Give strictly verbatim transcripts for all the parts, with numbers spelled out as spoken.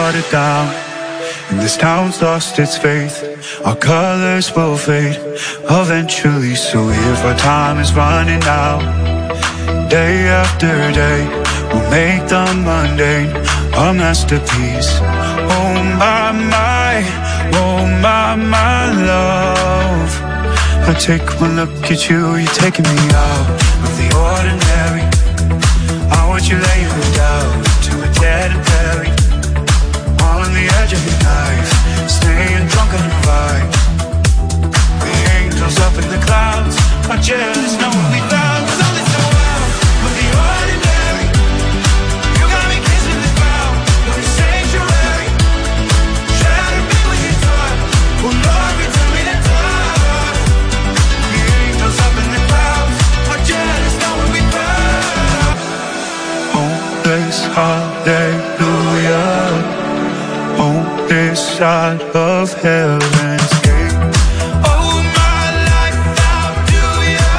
watered down, and this town's lost its faith. Our colors will fade eventually. So if our time is running out, day after day, we'll make the mundane a masterpiece. Oh my, my, oh my, my love, I take one look at you, you're taking me out of the ordinary. I want you laying me down to a dead and buried, on the edge of your knife, staying drunk on your vibe. The angels up in the clouds are jealous, know what we found. So it's so wild with the ordinary. You got me kissing the ground, you're a sanctuary. Shatter me with your touch, oh Lord, return me to touch. The angels up in the clouds are jealous, know what we found. Oh, this hallelujah, on this side of heaven's gate. Oh, my life, I'll do ya.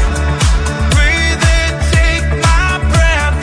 Breathe and take my breath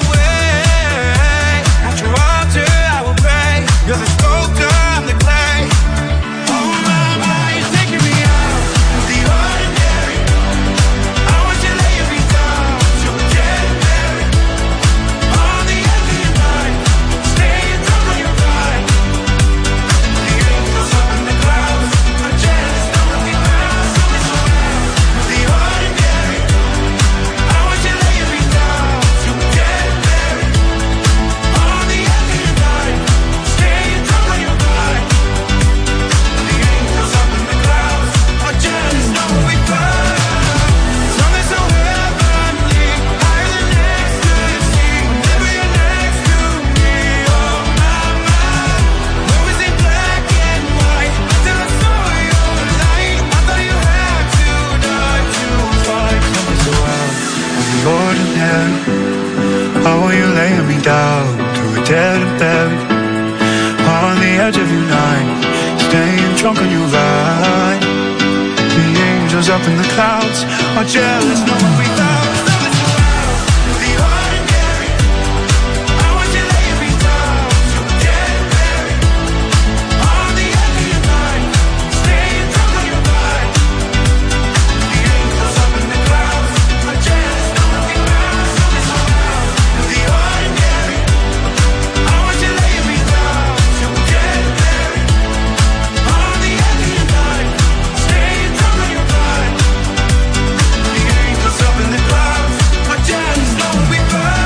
away. At your altar, I will pray. You're the sculptor, I'm the clay. Oh, my, my, you're taking me out of the ordinary. I want you laying me down to a dead and buried, on the edge of your night, staying drunk on your ride. The angels up in the clouds are jealous, know what we found. So it's so wild with the ordinary. I want you laying me down to a dead and buried, on the edge of your night, staying drunk on your ride. The angels up in the clouds are jealous, know what we found. Something so heavenly, higher than ecstasy. Whenever you're next to me, oh my, my. Love is in black and white until I saw your light. I thought you had to die to fight. Something so wild with the ordinary. How are you laying me down to a dead and buried, on the edge of your night, staying drunk on your ride. The angels up in the clouds are jealous, know what we found. So it's so wild with the ordinary. I want you laying me down to a dead and buried, on the edge of your night, staying drunk on your ride. The angels up in the clouds are jealous, know what we found. So it's so wild with the ordinary. I want you laying me down to a dead and buried, on the edge of your night, staying drunk on your ride. The angels up in the clouds are jealous, know what we found.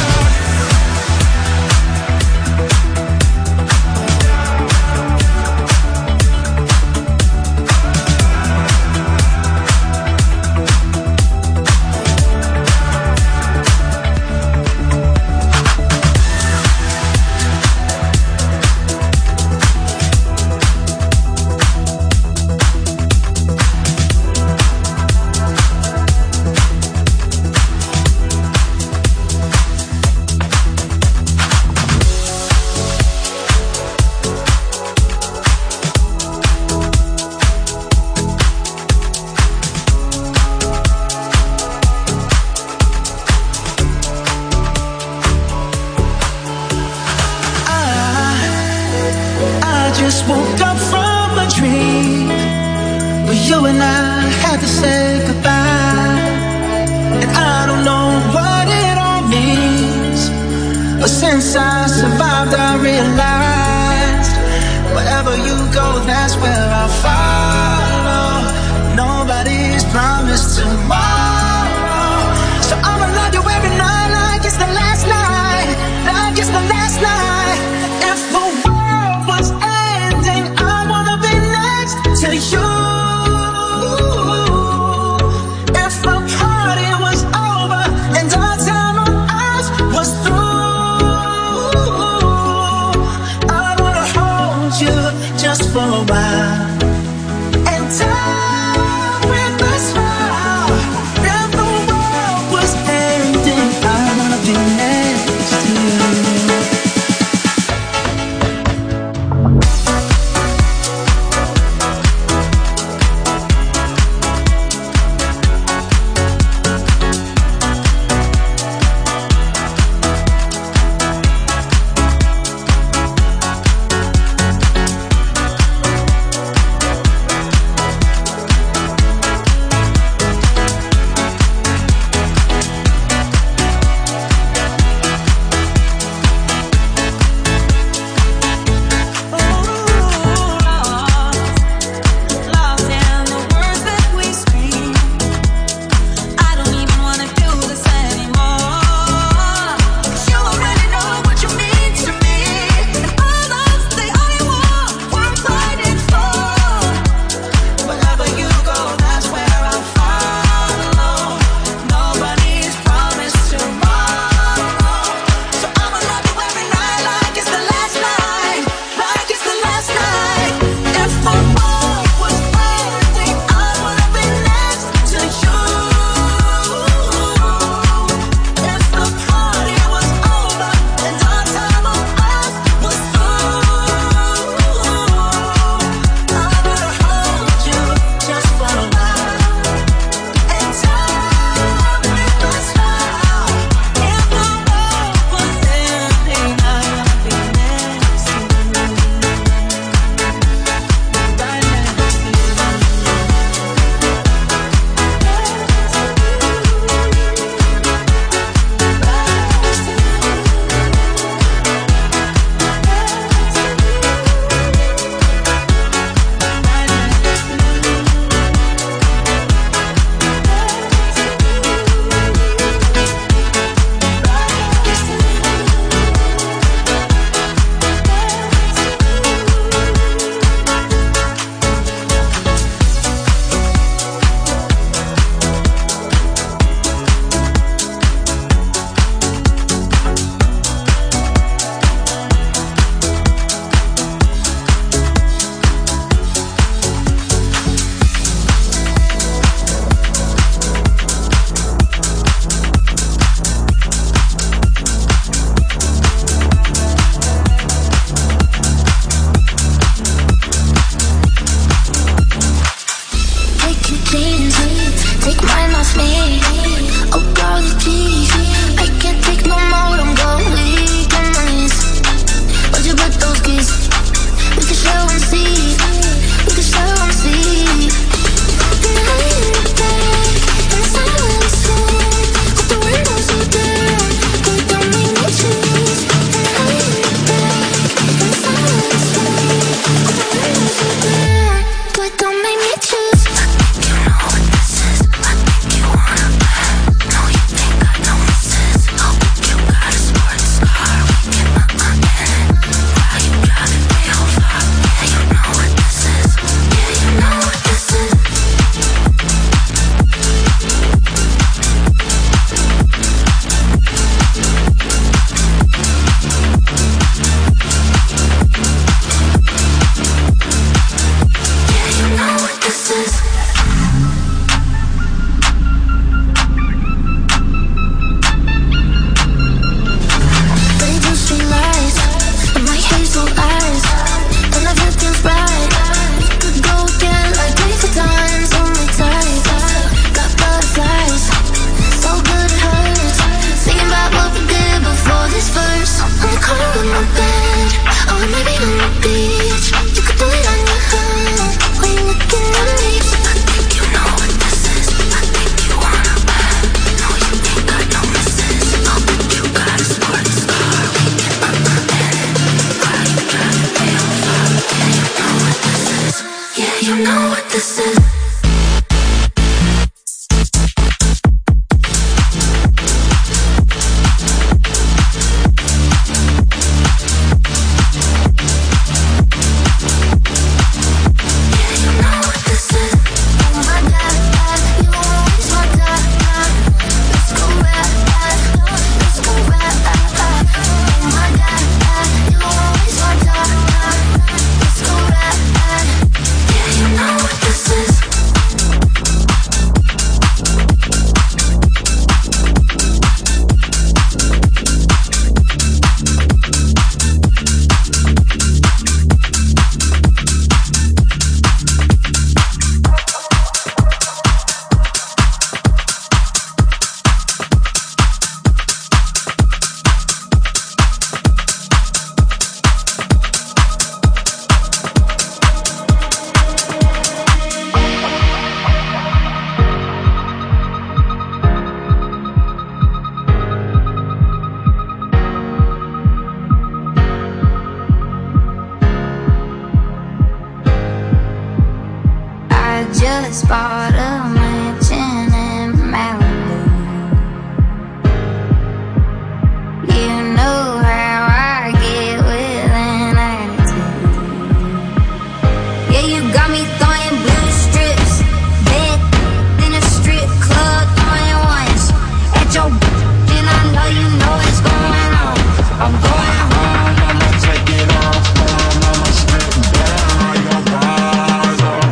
I just woke up from a dream where you and I had to say goodbye. And I don't know what it all means, but since I survived I realized wherever you go, that's where I'll follow. Nobody's promised tomorrow, so I'ma love you every night like it's the last night, like it's the last night. If the world was ending, I wanna be next to you. If the party was over and our time on earth was through, I wanna hold you just for a while and die with a smile. If the world was ending, I wanna be next to you. is. Just bought a mansion in Malibu. You know how I get with an attitude. Yeah, you got me throwing blue strips, bed in a strip club, throwing ones at your and I know you know what's going on. I'm going home, I'ma take it off, I'ma strip down your bars off.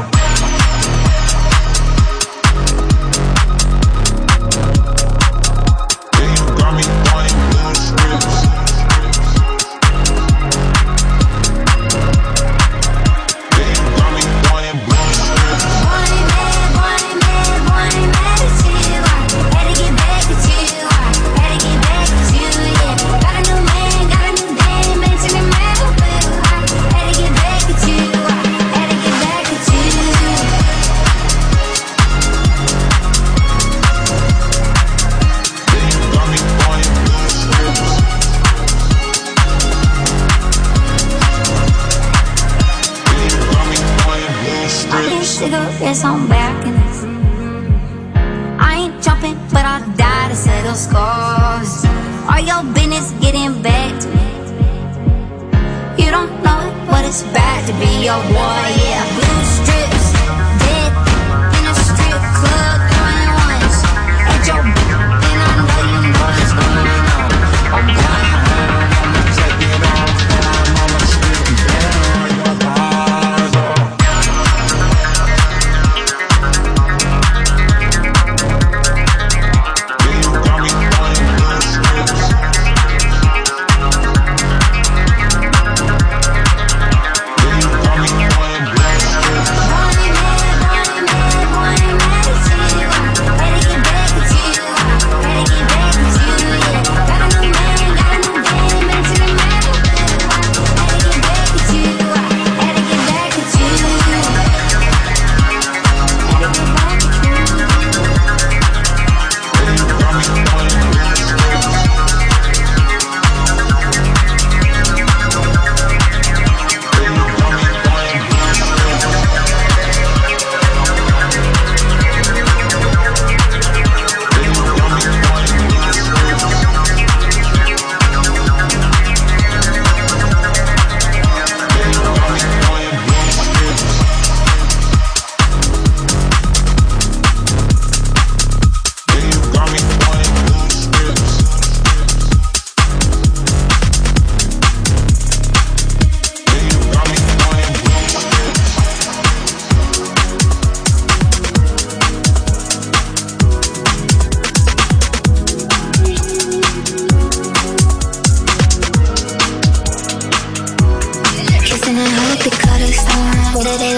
Cigarettes on balconies. I ain't jumping, but I'll die to settle scores. All your business getting back to me. You don't know it, but it's bad to be your boy, yeah. Blue strips, dead in a strip club, throwing ones at your and I know you know what's going on. I'm going home, I'ma take it off, I'ma strip down your bars off.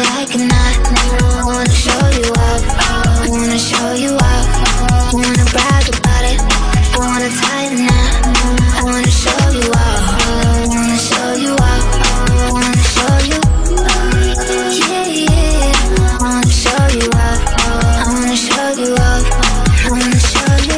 like it or not, I wanna show you up, I wanna show you up, I wanna brag about it, I wanna tie the knot, I wanna show you up, I wanna show you up, I wanna show you, yeah, yeah, I wanna show you up, I wanna show you up, I wanna show you,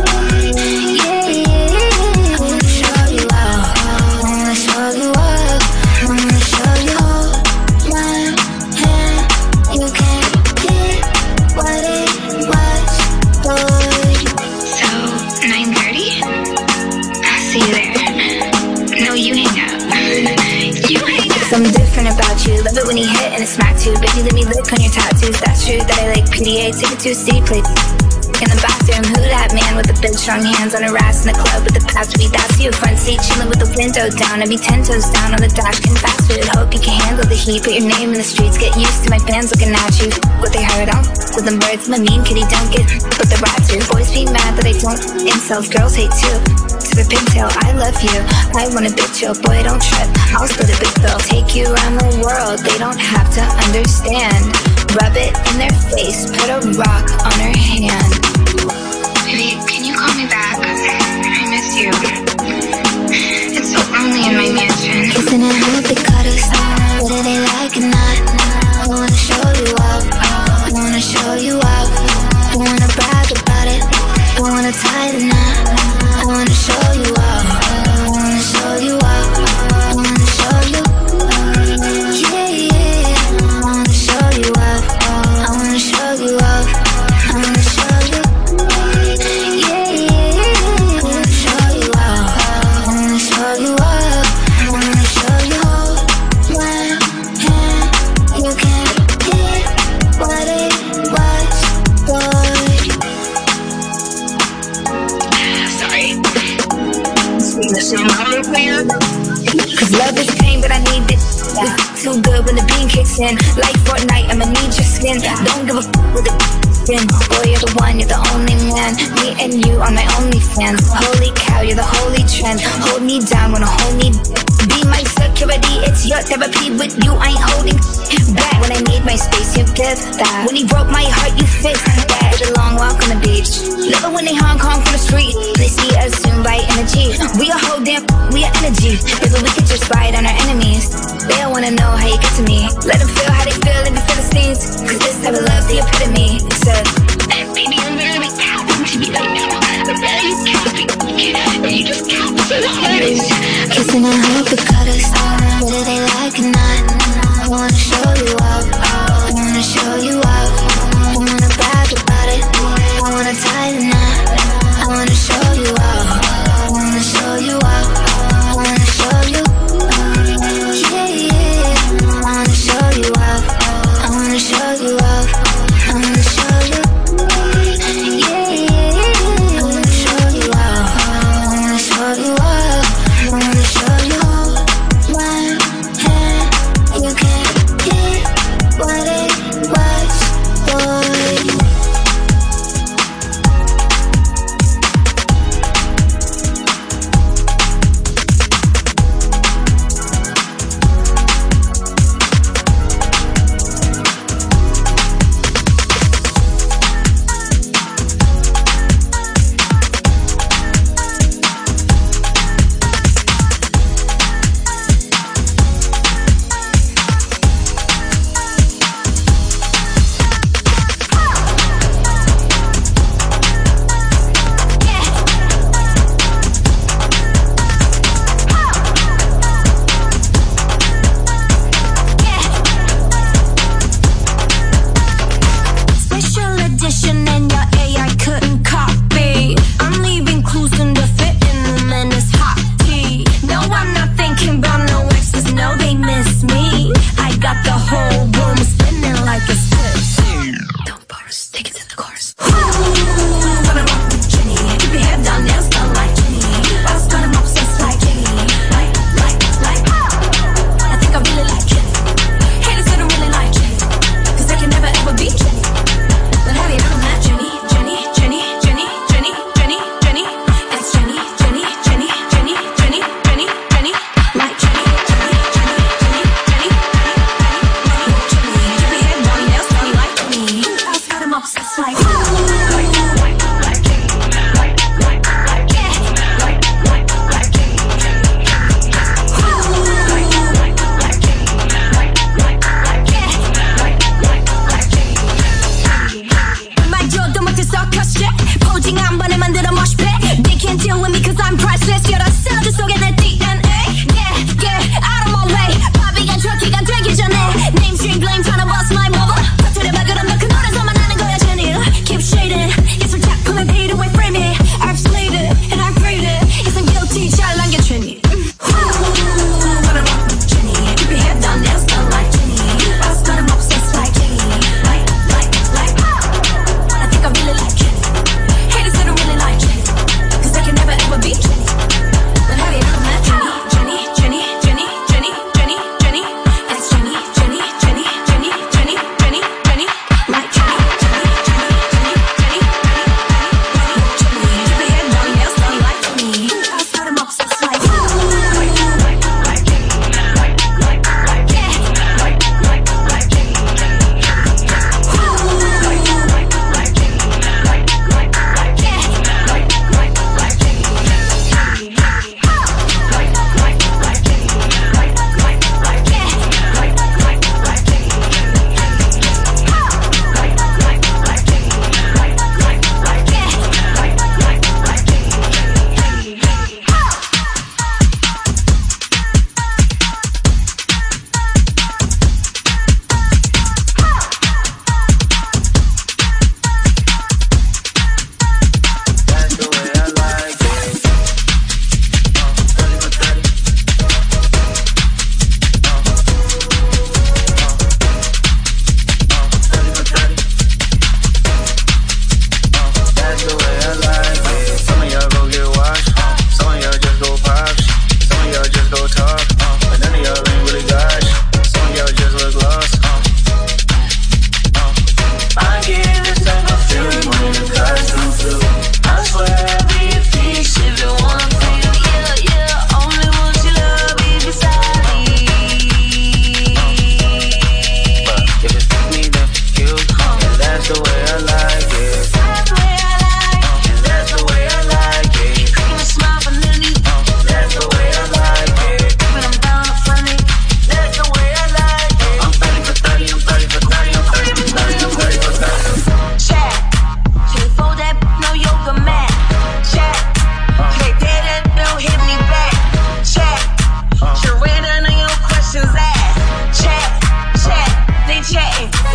yeah, yeah, I wanna show you up, I wanna show you up, I wanna show you, hold my hand, you can't get what it was, boy. So, nine thirty? I'll see you there. No, you hang out. You hang out. Something different about you, love it when you hit and it smack too. Baby, let me lick on your tattoos, that's true that I like P D A, take it to a city, play in the bathroom. Who that man with the big strong hands on her ass in the club with the past beat? That's you, front seat chilling with the window down. I'd be ten toes down on the dash, can fast food. Hope you can handle the heat, put your name in the streets. Get used to my fans looking at you. What they heard on with them birds, my mean kitty don't get what the rats do. Boys be mad that I don't incels, girls hate too. To the pigtail, I love you, I want a bitch, yo, boy don't trip, I'll split a big bill. Take you around the world, they don't have to understand. Rub it in their face, put a rock on her hand. Baby, can you call me back? I miss you. It's so lonely in my mansion. Kissing and hope they cut us, whether they like it or not, I wanna show you up, I wanna show you up, I wanna brag about it, I wanna tie the knot, I wanna show you up, I wanna show you up, I wanna show you, yeah, yeah, I wanna show you up, I wanna show you up, I wanna show you, yeah, yeah, I wanna show you up, I wanna show you up, I wanna show you, hold my hand, you can't get what it was, boy. Sorry. Listen, I'm clear. Cause love is pain, but I need it. It's too good when the beam kicks in. Like Fortnite, I'ma need your skin. Don't give a f with the spin. Boy, you're the one, you're the only man. Me and you are my only fans. Holy cow, you're the holy trend. Hold me down, wanna hold me be my security, it's your therapy. With you, I ain't holding back. When I need my space, you give that. When he broke my heart, you fixed that. Did a long walk on the beach. Love it when they Hong Kong from the street. They see us soon by energy. We a whole damn, we are energy. Maybe we could just ride on our enemies. They don't wanna know how you get to me. Let them feel how they feel in the Philistines. Cause this type of love's the epitome. It's a Baby, you're literally tapping to me right now. I'm very tapping. And you just tap so hard. kissing and hope it cut us, whether they like it or not. I wanna show you up, I wanna show you up, I wanna brag about it, I wanna tie the knot, I wanna show you up, I wanna show you up, I wanna show you, yeah, yeah, I wanna show you up, I wanna show you up, I wanna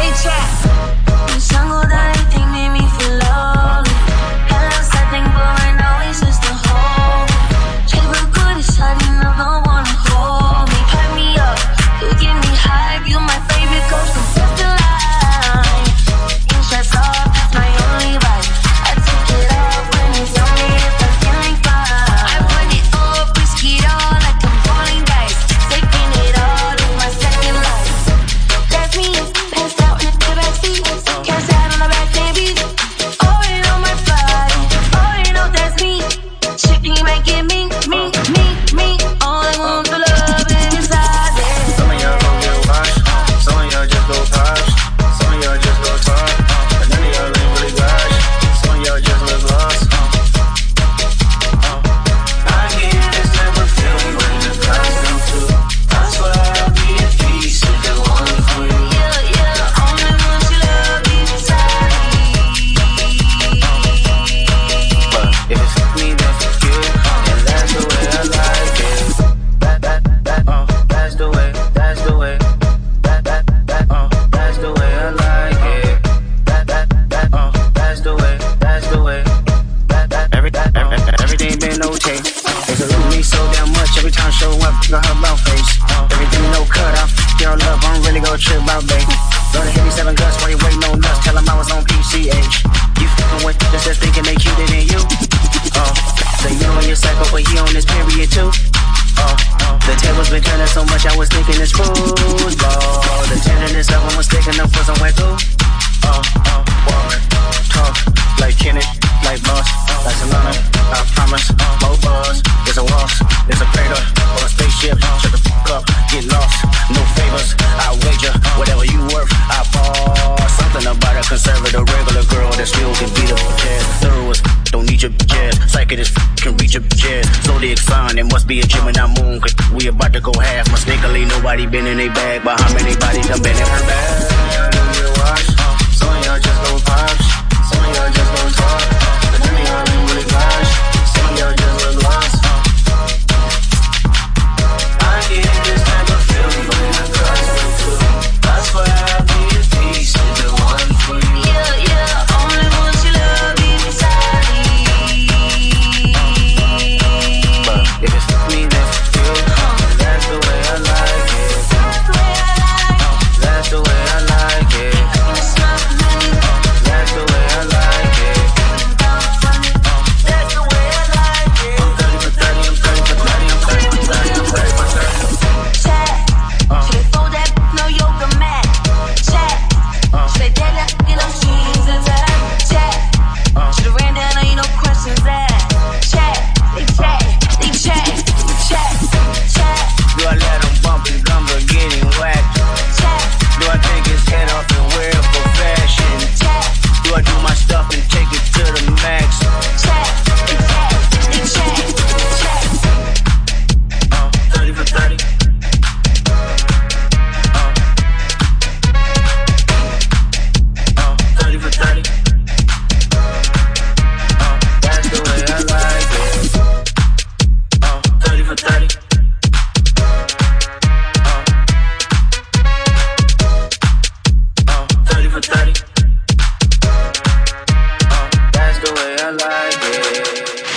they chat. The jungle that everything made me feel lonely. Hello, something boring, always just a hole. Check real good, it's hard, you never wanna hold me. Pipe me up, you give me hype. You my favorite coach from first to line. Ain't stress off, that's my only vibe. I take it off when it's on me if I'm feeling fine. I run it up, risk it all like I'm rolling dice. Taking it all in my second life. That's me, passed out in the backseat. Cash out on the back, baby. Oh, you know my body. Oh, you know that's me. Shit, you might get me, me, me, me. All I want for love is inside there. Some of y'all gon' get washed. Some of y'all just go posh. Some of y'all just go talk. But none of y'all ain't really gosh. Some of y'all just look lost. I get this type of feeling when the clouds come through. I swear I'll be at peace with the one for you. Yeah, yeah, only want your love inside me. But if it's for me, then fuck you. And that's the way I like it. That, that, that, uh, that's the way, that's the way. That, that, that, uh, that's the way I like it. That, that, that, uh, that's the way, that's the way. That, that, every, that, uh, everything been okay. They salute me so damn much every time I show up, got her about face. Everything no cut, I f*** your love, I don't really go trip out, babe. Gonna hit me seven guts while you waiting on nuts, tell them I was on P C H. You f***ing with just just thinking they cuter than you. Oh, so you on your cycle, but he on his period too. Oh, the tables been turning so much, I was thinking it's football. The tenderness of him was thick enough for some wet through. Oh, oh, walk, talk, like Kenneth, like Boss, like Solana. I promise, more buzz. There's a waltz, there's a crater, or a spaceship. Shut the fuck up, get lost, no favors. I wager, whatever you worth, I ball. Something about a conservative, regular girl that still can beat up jazz. Thorough as don't need your jazz. Psychic as can reach your jazz. Zodiac sign, it must be a Gemini moon. Cause we about to go half. Mistakenly, nobody been in a bag. But how many bodies done been in her bag? Some of y'all don't get washed. Some of y'all just go pops. Some of y'all just don't talk. But none of y'all ain't really gosh. Some of y'all just look lost. I get this type of feeling when the clouds come through. That's why I'll be at peace with the one for you. Yeah, yeah, only want your love inside me. But if it's for me, then fuck you. And that's the way I like it. That's the way I like it. That's the way I like it. That's the way I like it. That's the way I like it. I'm thirty for thirty, I'm thirty for thirty, I'm thirty for thirty, I'm thirty for thirty. Chat. Should they fold that no yoga mat? Chat. Should they dead that in those jeans and that? Chat. Should have ran down on you, no questions asked. Chat. They chat. They chat. Chat. Chat. Do I let them bump his gumbo getting whacked? Chat. Do I take his head off and wear it for fashion? Chat. Do I do my stuff and take it to the max? Chat. They chat. They chat. Chat. Uh, thirty for thirty. Uh, uh, thirty for thirty. Uh, that's the way I like it. Uh, thirty for thirty. Uh, uh, thirty for thirty. Uh, that's the way I like it.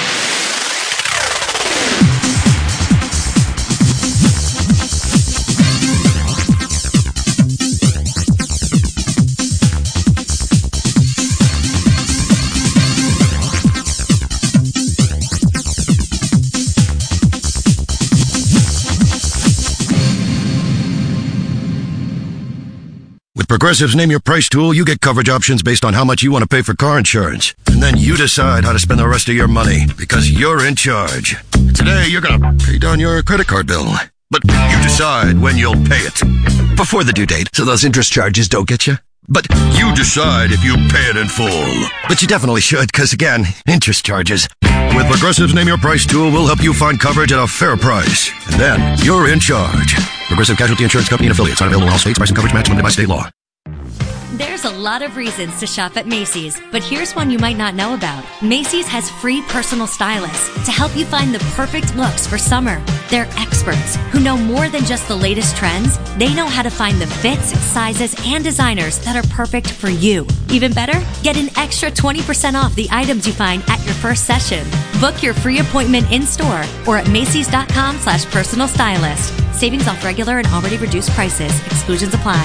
With Progressive's Name Your Price tool, you get coverage options based on how much you want to pay for car insurance. And then you decide how to spend the rest of your money, because you're in charge. Today, you're gonna pay down your credit card bill. But you decide when you'll pay it. Before the due date, so those interest charges don't get you. But you decide if you pay it in full. But you definitely should, because again, interest charges. With Progressive's Name Your Price tool, we'll help you find coverage at a fair price. And then, you're in charge. Progressive Casualty Insurance Company and affiliates. Not available in all states. Price and coverage match limited by state law. There's There's a lot of reasons to shop at Macy's, but here's one you might not know about. Macy's has free personal stylists to help you find the perfect looks for summer. They're experts who know more than just the latest trends. They know how to find the fits, sizes, and designers that are perfect for you. Even better, get an extra twenty percent off the items you find at your first session. Book your free appointment in-store or at Macy's.com slash personal stylist. Savings off regular and already reduced prices. Exclusions apply.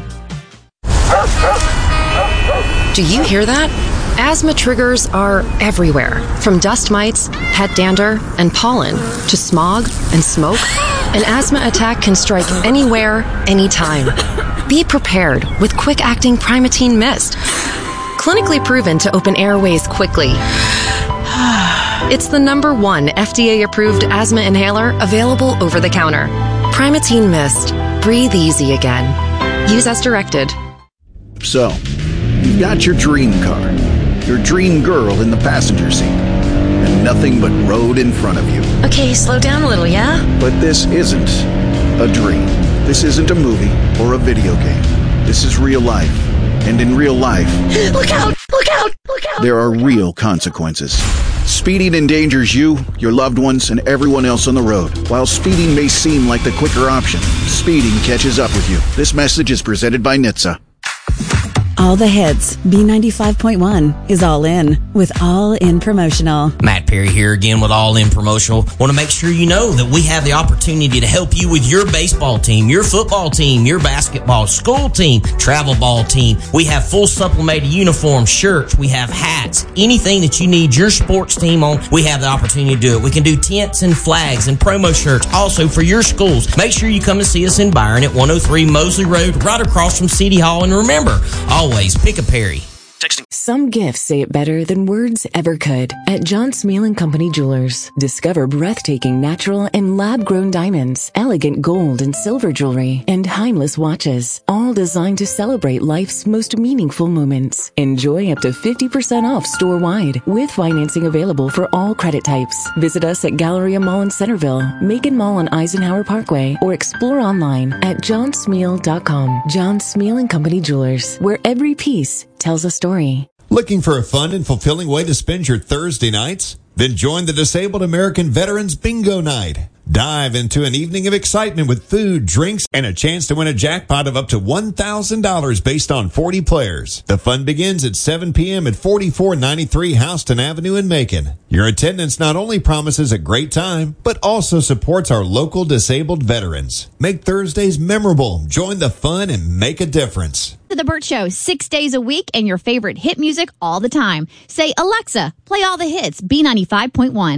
Do you hear that? Asthma triggers are everywhere, from dust mites, pet dander, and pollen, to smog and smoke. An asthma attack can strike anywhere, anytime. Be prepared with quick-acting Primatene Mist. Clinically proven to open airways quickly. It's the number one F D A-approved asthma inhaler available over the counter. Primatene Mist. Breathe easy again. Use as directed. So, you've got your dream car, your dream girl in the passenger seat, and nothing but road in front of you. Okay, slow down a little, yeah? But this isn't a dream. This isn't a movie or a video game. This is real life. And in real life, look out! Look out! Look out! There are real consequences. Speeding endangers you, your loved ones, and everyone else on the road. While speeding may seem like the quicker option, speeding catches up with you. This message is presented by N H T S A. All the hits. B ninety-five point one is all in with All In Promotional. Matt Perry here again with All In Promotional. Want to make sure you know that we have the opportunity to help you with your baseball team, your football team, your basketball, school team, travel ball team. We have full sublimated uniforms, shirts, we have hats, anything that you need your sports team on, we have the opportunity to do it. We can do tents and flags and promo shirts also for your schools. Make sure you come and see us in Byron at one oh three Mosley Road, right across from City Hall. And remember, always pick a Perry. Some gifts say it better than words ever could. At John Smeal and Company Jewelers, discover breathtaking natural and lab-grown diamonds, elegant gold and silver jewelry, and timeless watches, all designed to celebrate life's most meaningful moments. Enjoy up to fifty percent off store-wide, with financing available for all credit types. Visit us at Galleria Mall in Centerville, Macon Mall on Eisenhower Parkway, or explore online at john smeal dot com. John Smeal and Company Jewelers, where every piece tells a story. Looking for a fun and fulfilling way to spend your Thursday nights? Then join the Disabled American Veterans Bingo Night. Dive into an evening of excitement with food, drinks, and a chance to win a jackpot of up to one thousand dollars based on forty players. The fun begins at seven p.m. at forty-four ninety-three Houston Avenue in Macon. Your attendance not only promises a great time, but also supports our local disabled veterans. Make Thursdays memorable. Join the fun and make a difference. The Burt Show, six days a week and your favorite hit music all the time. Say, Alexa, play all the hits, B ninety-five point one.